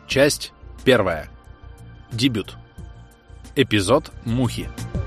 Часть 1. Дебют. Эпизод «Мухи».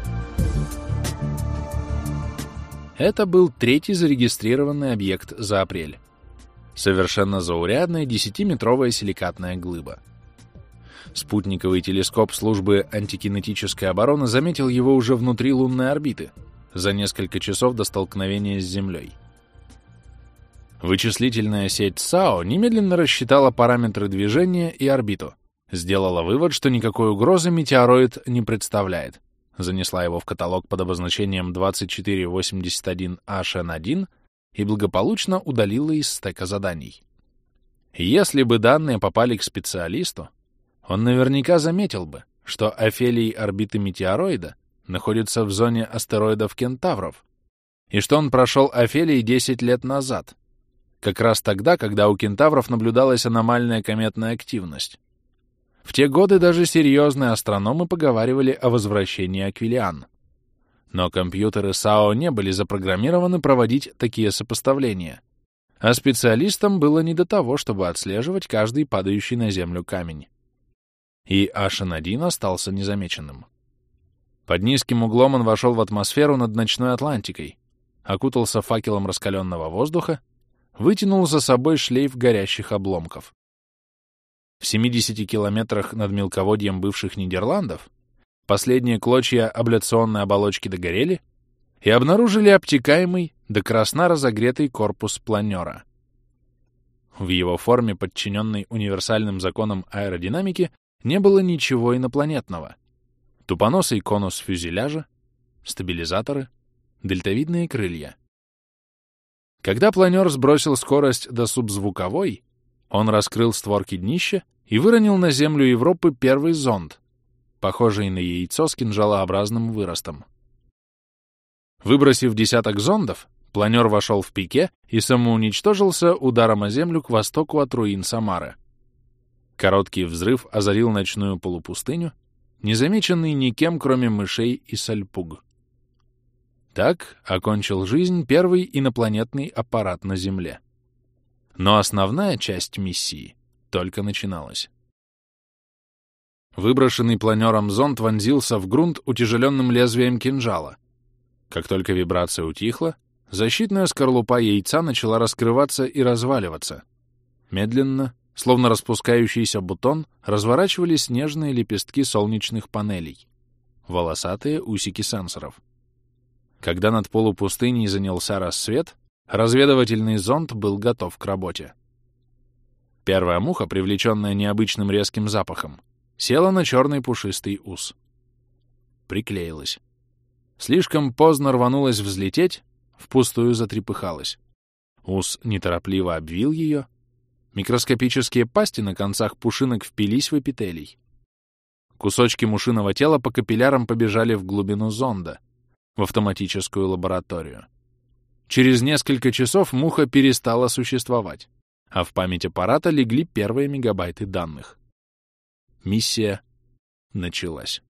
Это был третий зарегистрированный объект за апрель. Совершенно заурядная 10-метровая силикатная глыба. Спутниковый телескоп службы антикинетической обороны заметил его уже внутри лунной орбиты, за несколько часов до столкновения с Землей. Вычислительная сеть САО немедленно рассчитала параметры движения и орбиту, сделала вывод, что никакой угрозы метеороид не представляет, занесла его в каталог под обозначением 2481HN1 и благополучно удалила из стека заданий. Если бы данные попали к специалисту, он наверняка заметил бы, что афелий орбиты метеороида находится в зоне астероидов Кентавров, и что он прошел афелий 10 лет назад, как раз тогда, когда у Кентавров наблюдалась аномальная кометная активность. В те годы даже серьезные астрономы поговаривали о возвращении Аквилиан. Но компьютеры САО не были запрограммированы проводить такие сопоставления, а специалистам было не до того, чтобы отслеживать каждый падающий на Землю камень. И HN1 остался незамеченным. Под низким углом он вошел в атмосферу над ночной Атлантикой, окутался факелом раскаленного воздуха, вытянул за собой шлейф горящих обломков. В 70 километрах над мелководьем бывших Нидерландов последние клочья абляционной оболочки догорели и обнаружили обтекаемый до красна разогретый корпус планера. В его форме, подчиненной универсальным законам аэродинамики, не было ничего инопланетного. Тупоносый конус фюзеляжа, стабилизаторы, дельтовидные крылья. Когда планер сбросил скорость до субзвуковой, он раскрыл створки днища и выронил на землю Европы первый зонд, похожий на яйцо с кинжалообразным выростом. Выбросив десяток зондов, планер вошел в пике и самоуничтожился ударом о землю к востоку от руин Самары. Короткий взрыв озарил ночную полупустыню, незамеченный никем, кроме мышей и сальпуг. Так окончил жизнь первый инопланетный аппарат на Земле. Но основная часть миссии только начиналась. Выброшенный планером зонд вонзился в грунт утяжеленным лезвием кинжала. Как только вибрация утихла, защитная скорлупа яйца начала раскрываться и разваливаться. Медленно, словно распускающийся бутон, разворачивались нежные лепестки солнечных панелей, волосатые усики сенсоров. Когда над полупустыней занялся рассвет, разведывательный зонд был готов к работе. Первая муха, привлеченная необычным резким запахом, села на черный пушистый ус. Приклеилась. Слишком поздно рванулась взлететь, впустую затрепыхалась. Ус неторопливо обвил ее. Микроскопические пасти на концах пушинок впились в эпителий. Кусочки мушиного тела по капиллярам побежали в глубину зонда, в автоматическую лабораторию. Через несколько часов муха перестала существовать, а в память аппарата легли первые мегабайты данных. Миссия началась.